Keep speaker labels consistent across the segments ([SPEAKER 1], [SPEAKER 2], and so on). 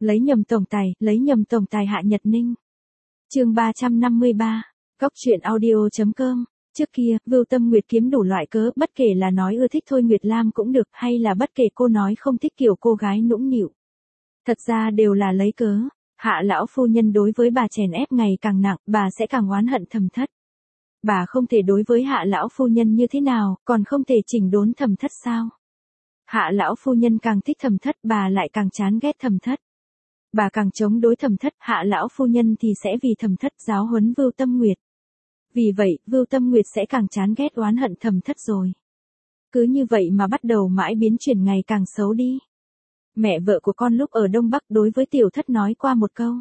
[SPEAKER 1] Lấy nhầm tổng tài Hạ Nhật Ninh. Chương 353. Góc truyện audio.com. Trước kia, Vưu Tâm Nguyệt kiếm đủ loại cớ, bất kể là nói ưa thích Thôi Nguyệt Lam cũng được, hay là bất kể cô nói không thích kiểu cô gái nũng nịu. Thật ra đều là lấy cớ. Hạ lão phu nhân đối với bà chèn ép ngày càng nặng, bà sẽ càng oán hận thầm thất. Bà không thể đối với Hạ lão phu nhân như thế nào, còn không thể chỉnh đốn thầm thất sao? Hạ lão phu nhân càng thích thầm thất, bà lại càng chán ghét thầm thất. Bà càng chống đối thầm thất, Hạ lão phu nhân thì sẽ vì thầm thất giáo huấn Vưu Tâm Nguyệt. Vì vậy, Vưu Tâm Nguyệt sẽ càng chán ghét oán hận thầm thất rồi. Cứ như vậy mà bắt đầu mãi biến chuyển ngày càng xấu đi. Mẹ vợ của con lúc ở Đông Bắc đối với tiểu thất nói qua một câu.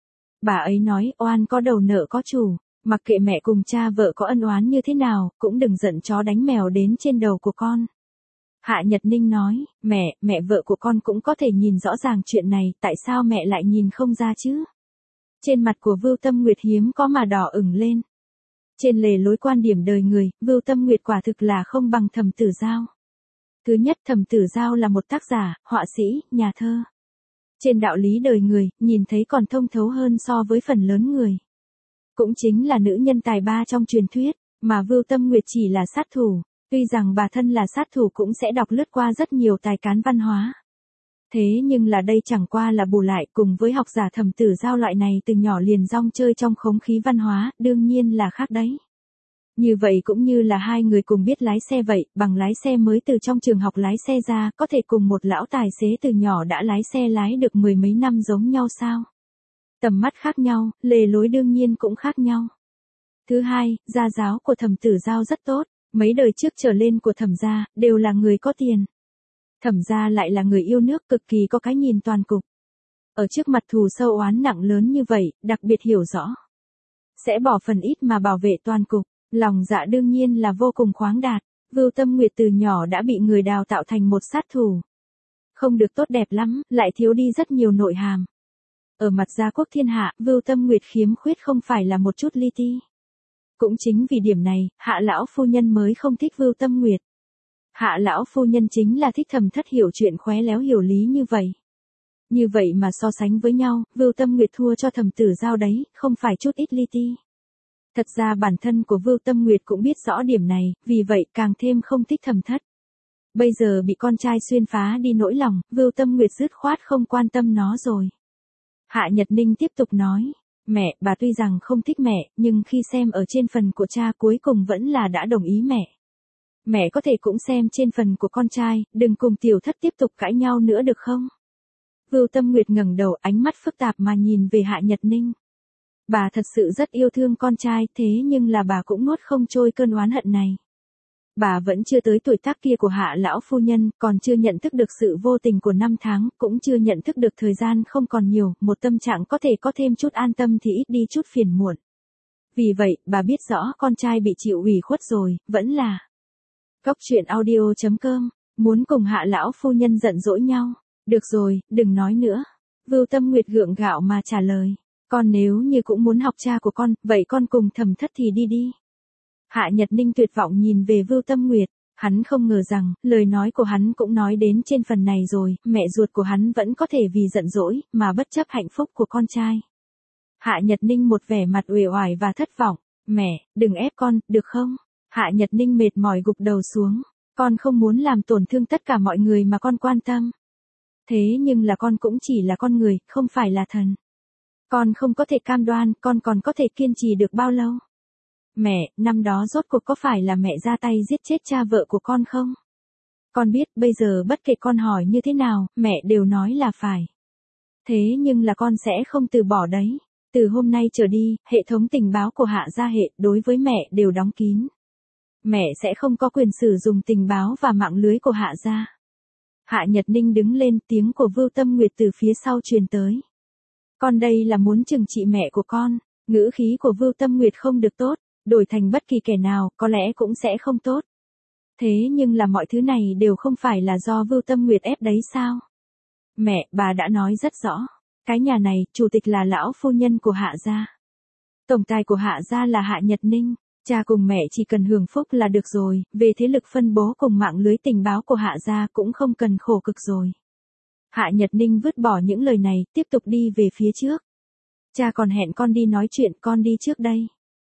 [SPEAKER 1] Bà ấy nói, oan có đầu nợ có chủ, mặc kệ mẹ cùng cha vợ có ân oán như thế nào, cũng đừng giận chó đánh mèo đến trên đầu của con. Hạ Nhật Ninh nói, mẹ vợ của con cũng có thể nhìn rõ ràng chuyện này, tại sao mẹ lại nhìn không ra chứ? Trên mặt của Vưu Tâm Nguyệt hiếm có mà đỏ ửng lên. Trên lề lối quan điểm đời người, Vưu Tâm Nguyệt quả thực là không bằng Thẩm Tử Giao. Thứ nhất, Thẩm Tử Giao là một tác giả, họa sĩ, nhà thơ. Trên đạo lý đời người, nhìn thấy còn thông thấu hơn so với phần lớn người. Cũng chính là nữ nhân tài ba trong truyền thuyết, mà Vưu Tâm Nguyệt chỉ là sát thủ. Tuy rằng bà thân là sát thủ cũng sẽ đọc lướt qua rất nhiều tài cán văn hóa. Thế nhưng là đây chẳng qua là bù lại, cùng với học giả Thẩm Tử Giao loại này từ nhỏ liền rong chơi trong không khí văn hóa, đương nhiên là khác đấy. Như vậy cũng như là hai người cùng biết lái xe vậy, bằng lái xe mới từ trong trường học lái xe ra, có thể cùng một lão tài xế từ nhỏ đã lái xe lái được mười mấy năm giống nhau sao? Tầm mắt khác nhau, lề lối đương nhiên cũng khác nhau. Thứ hai, gia giáo của Thẩm Tử Giao rất tốt. Mấy đời trước trở lên của Thẩm gia, đều là người có tiền. Thẩm gia lại là người yêu nước, cực kỳ có cái nhìn toàn cục. Ở trước mặt thù sâu oán nặng lớn như vậy, đặc biệt hiểu rõ. Sẽ bỏ phần ít mà bảo vệ toàn cục, lòng dạ đương nhiên là vô cùng khoáng đạt. Vưu Tâm Nguyệt từ nhỏ đã bị người đào tạo thành một sát thủ. Không được tốt đẹp lắm, lại thiếu đi rất nhiều nội hàm. Ở mặt gia quốc thiên hạ, Vưu Tâm Nguyệt khiếm khuyết không phải là một chút li ti. Cũng chính vì điểm này, Hạ lão phu nhân mới không thích Vưu Tâm Nguyệt. Hạ lão phu nhân chính là thích thầm thất hiểu chuyện khéo léo hiểu lý như vậy. Như vậy mà so sánh với nhau, Vưu Tâm Nguyệt thua cho Thẩm Tử Giao đấy, không phải chút ít li ti. Thật ra bản thân của Vưu Tâm Nguyệt cũng biết rõ điểm này, vì vậy càng thêm không thích thầm thất. Bây giờ bị con trai xuyên phá đi nỗi lòng, Vưu Tâm Nguyệt dứt khoát không quan tâm nó rồi. Hạ Nhật Ninh tiếp tục nói. Mẹ, bà tuy rằng không thích mẹ, nhưng khi xem ở trên phần của cha cuối cùng vẫn là đã đồng ý mẹ. Mẹ có thể cũng xem trên phần của con trai, đừng cùng tiểu thất tiếp tục cãi nhau nữa được không? Vưu Tâm Nguyệt ngẩng đầu, ánh mắt phức tạp mà nhìn về Hạ Nhật Ninh. Bà thật sự rất yêu thương con trai, thế nhưng là bà cũng nuốt không trôi cơn oán hận này. Bà vẫn chưa tới tuổi tác kia của Hạ lão phu nhân, còn chưa nhận thức được sự vô tình của năm tháng, cũng chưa nhận thức được thời gian không còn nhiều, một tâm trạng có thể có thêm chút an tâm thì ít đi chút phiền muộn. Vì vậy, bà biết rõ con trai bị chịu ủy khuất rồi, vẫn là. Góc truyện audio.com, muốn cùng Hạ lão phu nhân giận dỗi nhau. Được rồi, đừng nói nữa. Vưu Tâm Nguyệt gượng gạo mà trả lời. Con nếu như cũng muốn học cha của con, vậy con cùng Thẩm thất thì đi đi. Hạ Nhật Ninh tuyệt vọng nhìn về Vưu Tâm Nguyệt, hắn không ngờ rằng, lời nói của hắn cũng nói đến trên phần này rồi, mẹ ruột của hắn vẫn có thể vì giận dỗi, mà bất chấp hạnh phúc của con trai. Hạ Nhật Ninh một vẻ mặt uể oải và thất vọng, mẹ, đừng ép con, được không? Hạ Nhật Ninh mệt mỏi gục đầu xuống, con không muốn làm tổn thương tất cả mọi người mà con quan tâm. Thế nhưng là con cũng chỉ là con người, không phải là thần. Con không có thể cam đoan, con còn có thể kiên trì được bao lâu? Mẹ, năm đó rốt cuộc có phải là mẹ ra tay giết chết cha vợ của con không? Con biết bây giờ bất kể con hỏi như thế nào, mẹ đều nói là phải. Thế nhưng là con sẽ không từ bỏ đấy. Từ hôm nay trở đi, hệ thống tình báo của Hạ gia hệ đối với mẹ đều đóng kín. Mẹ sẽ không có quyền sử dụng tình báo và mạng lưới của Hạ gia. Hạ Nhật Ninh đứng lên, tiếng của Vưu Tâm Nguyệt từ phía sau truyền tới. Con đây là muốn trừng trị mẹ của con. Ngữ khí của Vưu Tâm Nguyệt không được tốt. Đổi thành bất kỳ kẻ nào, có lẽ cũng sẽ không tốt. Thế nhưng là mọi thứ này đều không phải là do Vưu Tâm Nguyệt ép đấy sao? Mẹ, bà đã nói rất rõ. Cái nhà này, chủ tịch là lão phu nhân của Hạ gia. Tổng tài của Hạ gia là Hạ Nhật Ninh. Cha cùng mẹ chỉ cần hưởng phúc là được rồi, về thế lực phân bố cùng mạng lưới tình báo của Hạ gia cũng không cần khổ cực rồi. Hạ Nhật Ninh vứt bỏ những lời này, tiếp tục đi về phía trước. Cha còn hẹn con đi nói chuyện, con đi trước đây.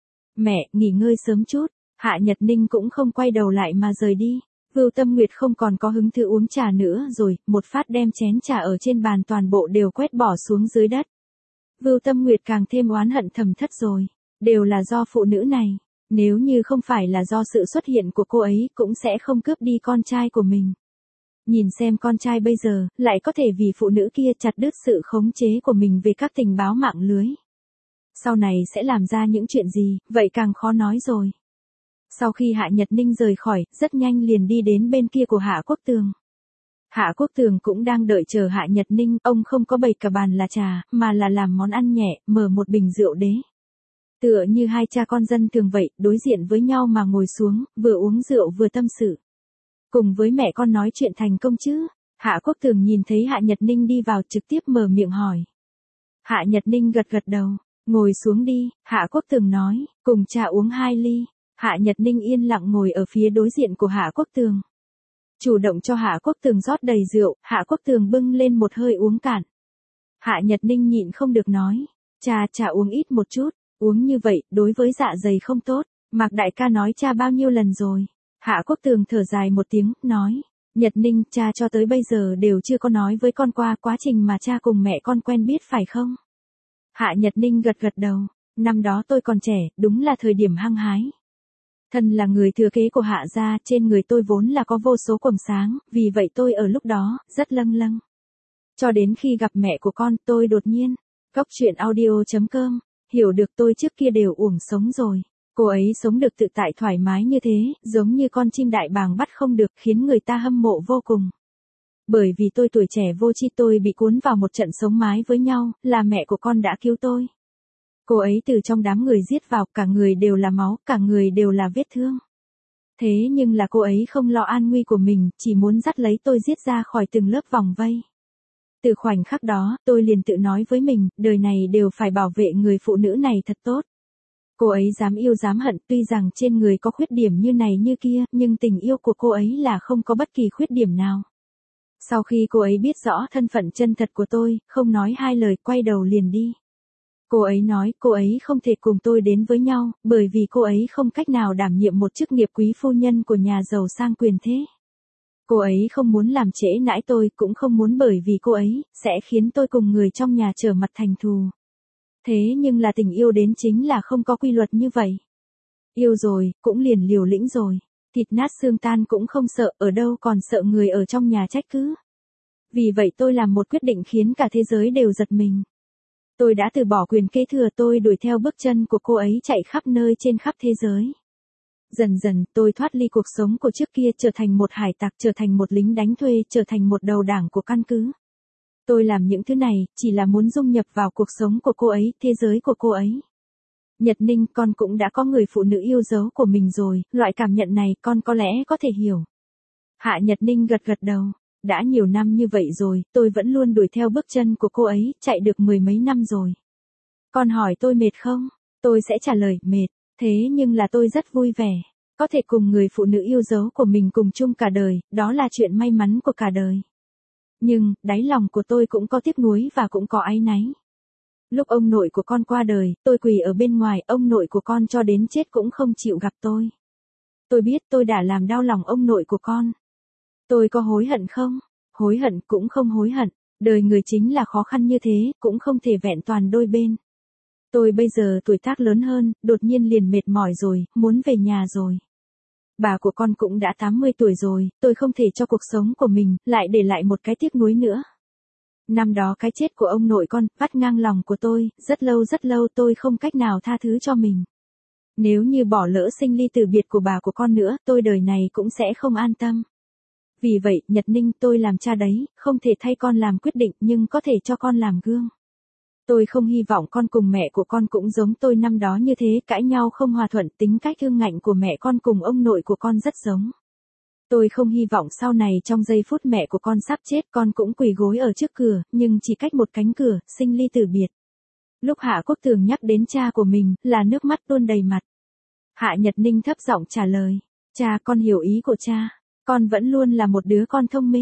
[SPEAKER 1] Mẹ, nghỉ ngơi sớm chút. Hạ Nhật Ninh cũng không quay đầu lại mà rời đi. Vưu Tâm Nguyệt không còn có hứng thú uống trà nữa rồi, một phát đem chén trà ở trên bàn toàn bộ đều quét bỏ xuống dưới đất. Vưu Tâm Nguyệt càng thêm oán hận thầm thất rồi. Đều là do phụ nữ này. Nếu như không phải là do sự xuất hiện của cô ấy cũng sẽ không cướp đi con trai của mình. Nhìn xem con trai bây giờ, lại có thể vì phụ nữ kia chặt đứt sự khống chế của mình về các tình báo mạng lưới. Sau này sẽ làm ra những chuyện gì, vậy càng khó nói rồi. Sau khi Hạ Nhật Ninh rời khỏi, rất nhanh liền đi đến bên kia của Hạ Quốc Tường. Hạ Quốc Tường cũng đang đợi chờ Hạ Nhật Ninh, ông không có bày cả bàn là trà, mà là làm món ăn nhẹ, mở một bình rượu đế. Tựa như hai cha con dân thường vậy, đối diện với nhau mà ngồi xuống, vừa uống rượu vừa tâm sự. Cùng với mẹ con nói chuyện thành công chứ? Hạ Quốc Tường nhìn thấy Hạ Nhật Ninh đi vào trực tiếp mở miệng hỏi. Hạ Nhật Ninh gật gật đầu, ngồi xuống đi, Hạ Quốc Tường nói, cùng cha uống 2 ly. Hạ Nhật Ninh yên lặng ngồi ở phía đối diện của Hạ Quốc Tường. Chủ động cho Hạ Quốc Tường rót đầy rượu, Hạ Quốc Tường bưng lên một hơi uống cạn. Hạ Nhật Ninh nhịn không được nói, cha uống ít một chút, uống như vậy, đối với dạ dày không tốt, Mạc đại ca nói cha bao nhiêu lần rồi. Hạ Quốc Tường thở dài một tiếng, nói, Nhật Ninh, cha cho tới bây giờ đều chưa có nói với con qua quá trình mà cha cùng mẹ con quen biết phải không? Hạ Nhật Ninh gật gật đầu, năm đó tôi còn trẻ, đúng là thời điểm hăng hái. Thân là người thừa kế của Hạ gia, trên người tôi vốn là có vô số quầng sáng, vì vậy tôi ở lúc đó, rất lâng lâng. Cho đến khi gặp mẹ của con, tôi đột nhiên, Cóc truyện audio.com, hiểu được tôi trước kia đều uổng sống rồi. Cô ấy sống được tự tại thoải mái như thế, giống như con chim đại bàng bắt không được, khiến người ta hâm mộ vô cùng. Bởi vì tôi tuổi trẻ vô tri, tôi bị cuốn vào một trận sống mái với nhau, là mẹ của con đã cứu tôi. Cô ấy từ trong đám người giết vào, cả người đều là máu, cả người đều là vết thương. Thế nhưng là cô ấy không lo an nguy của mình, chỉ muốn dắt lấy tôi giết ra khỏi từng lớp vòng vây. Từ khoảnh khắc đó, tôi liền tự nói với mình, đời này đều phải bảo vệ người phụ nữ này thật tốt. Cô ấy dám yêu dám hận, tuy rằng trên người có khuyết điểm như này như kia, nhưng tình yêu của cô ấy là không có bất kỳ khuyết điểm nào. Sau khi cô ấy biết rõ thân phận chân thật của tôi, không nói hai lời, quay đầu liền đi. Cô ấy nói cô ấy không thể cùng tôi đến với nhau, bởi vì cô ấy không cách nào đảm nhiệm một chức nghiệp quý phu nhân của nhà giàu sang quyền thế. Cô ấy không muốn làm trễ nãi tôi, cũng không muốn bởi vì cô ấy sẽ khiến tôi cùng người trong nhà trở mặt thành thù. Thế nhưng là tình yêu đến chính là không có quy luật như vậy. Yêu rồi, cũng liền liều lĩnh rồi. Thịt nát xương tan cũng không sợ, ở đâu còn sợ người ở trong nhà trách cứ. Vì vậy tôi làm một quyết định khiến cả thế giới đều giật mình. Tôi đã từ bỏ quyền kế thừa, tôi đuổi theo bước chân của cô ấy chạy khắp nơi trên khắp thế giới. Dần dần, tôi thoát ly cuộc sống của trước kia, trở thành một hải tặc, trở thành một lính đánh thuê, trở thành một đầu đảng của căn cứ. Tôi làm những thứ này, chỉ là muốn dung nhập vào cuộc sống của cô ấy, thế giới của cô ấy. Nhật Ninh, con cũng đã có người phụ nữ yêu dấu của mình rồi, loại cảm nhận này con có lẽ có thể hiểu. Hạ Nhật Ninh gật gật đầu. Đã nhiều năm như vậy rồi, tôi vẫn luôn đuổi theo bước chân của cô ấy, chạy được 10 mấy năm rồi. Con hỏi tôi mệt không? Tôi sẽ trả lời, mệt. Thế nhưng là tôi rất vui vẻ. Có thể cùng người phụ nữ yêu dấu của mình cùng chung cả đời, đó là chuyện may mắn của cả đời. Nhưng, đáy lòng của tôi cũng có tiếc nuối và cũng có áy náy. Lúc ông nội của con qua đời, tôi quỳ ở bên ngoài, ông nội của con cho đến chết cũng không chịu gặp tôi. Tôi biết tôi đã làm đau lòng ông nội của con. Tôi có hối hận không? Hối hận cũng không hối hận. Đời người chính là khó khăn như thế, cũng không thể vẹn toàn đôi bên. Tôi bây giờ tuổi tác lớn hơn, đột nhiên liền mệt mỏi rồi, muốn về nhà rồi. Bà của con cũng đã 80 tuổi rồi, tôi không thể cho cuộc sống của mình, lại để lại một cái tiếc nuối nữa. Năm đó cái chết của ông nội con, vắt ngang lòng của tôi, rất lâu tôi không cách nào tha thứ cho mình. Nếu như bỏ lỡ sinh ly từ biệt của bà của con nữa, tôi đời này cũng sẽ không an tâm. Vì vậy, Nhật Ninh, tôi làm cha đấy, không thể thay con làm quyết định nhưng có thể cho con làm gương. Tôi không hy vọng con cùng mẹ của con cũng giống tôi năm đó như thế, cãi nhau không hòa thuận, tính cách ương ngạnh của mẹ con cùng ông nội của con rất giống. Tôi không hy vọng sau này trong giây phút mẹ của con sắp chết con cũng quỳ gối ở trước cửa, nhưng chỉ cách một cánh cửa, sinh ly từ biệt. Lúc Hạ Quốc Tường nhắc đến cha của mình, là nước mắt tuôn đầy mặt. Hạ Nhật Ninh thấp giọng trả lời, cha, con hiểu ý của cha. Con vẫn luôn là một đứa con thông minh.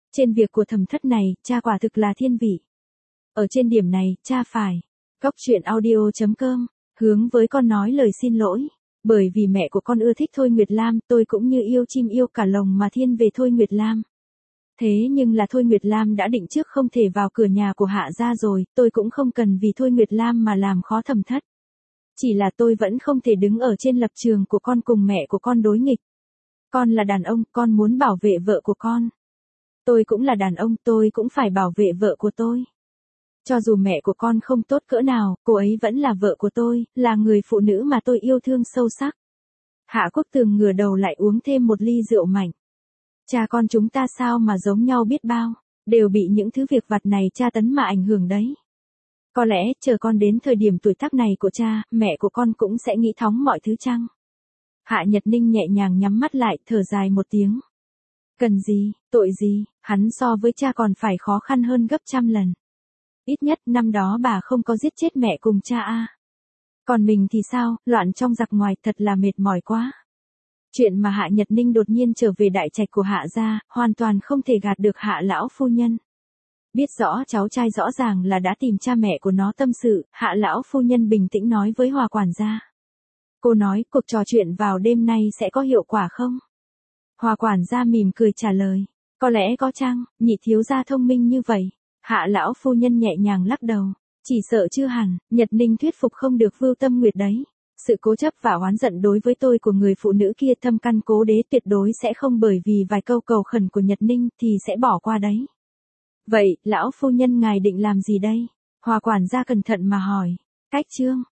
[SPEAKER 1] Trên việc của Thẩm Thất này, cha quả thực là thiên vị. Ở trên điểm này, cha phải. Cóc truyện audio.com, hướng với con nói lời xin lỗi. Bởi vì mẹ của con ưa thích Thôi Nguyệt Lam, tôi cũng như yêu chim yêu cả lồng mà thiên về Thôi Nguyệt Lam. Thế nhưng là Thôi Nguyệt Lam đã định trước không thể vào cửa nhà của Hạ gia rồi, tôi cũng không cần vì Thôi Nguyệt Lam mà làm khó Thẩm Thất. Chỉ là tôi vẫn không thể đứng ở trên lập trường của con cùng mẹ của con đối nghịch. Con là đàn ông, con muốn bảo vệ vợ của con. Tôi cũng là đàn ông, tôi cũng phải bảo vệ vợ của tôi. Cho dù mẹ của con không tốt cỡ nào, cô ấy vẫn là vợ của tôi, là người phụ nữ mà tôi yêu thương sâu sắc. Hạ Quốc Tường ngửa đầu lại uống thêm một ly rượu mạnh. Cha con chúng ta sao mà giống nhau biết bao, đều bị những thứ việc vặt này tra tấn mà ảnh hưởng đấy. Có lẽ, chờ con đến thời điểm tuổi tác này của cha, mẹ của con cũng sẽ nghĩ thóng mọi thứ chăng? Hạ Nhật Ninh nhẹ nhàng nhắm mắt lại, thở dài một tiếng. Cần gì, tội gì, hắn so với cha còn phải khó khăn hơn gấp trăm lần. Ít nhất năm đó bà không có giết chết mẹ cùng cha a. Còn mình thì sao, loạn trong giặc ngoài, thật là mệt mỏi quá. Chuyện mà Hạ Nhật Ninh đột nhiên trở về đại trạch của Hạ gia, hoàn toàn không thể gạt được Hạ lão phu nhân. Biết rõ cháu trai rõ ràng là đã tìm cha mẹ của nó tâm sự, Hạ lão phu nhân bình tĩnh nói với Hòa quản gia. Cô nói, cuộc trò chuyện vào đêm nay sẽ có hiệu quả không? Hòa quản gia mỉm cười trả lời. Có lẽ có chăng, nhị thiếu gia thông minh như vậy. Hạ lão phu nhân nhẹ nhàng lắc đầu. Chỉ sợ chưa hẳn, Nhật Ninh thuyết phục không được Vưu Tâm Nguyệt đấy. Sự cố chấp và oán giận đối với tôi của người phụ nữ kia thâm căn cố đế tuyệt đối sẽ không bởi vì vài câu cầu khẩn của Nhật Ninh thì sẽ bỏ qua đấy. Vậy, lão phu nhân ngài định làm gì đây? Hòa quản gia cẩn thận mà hỏi. Cách chương.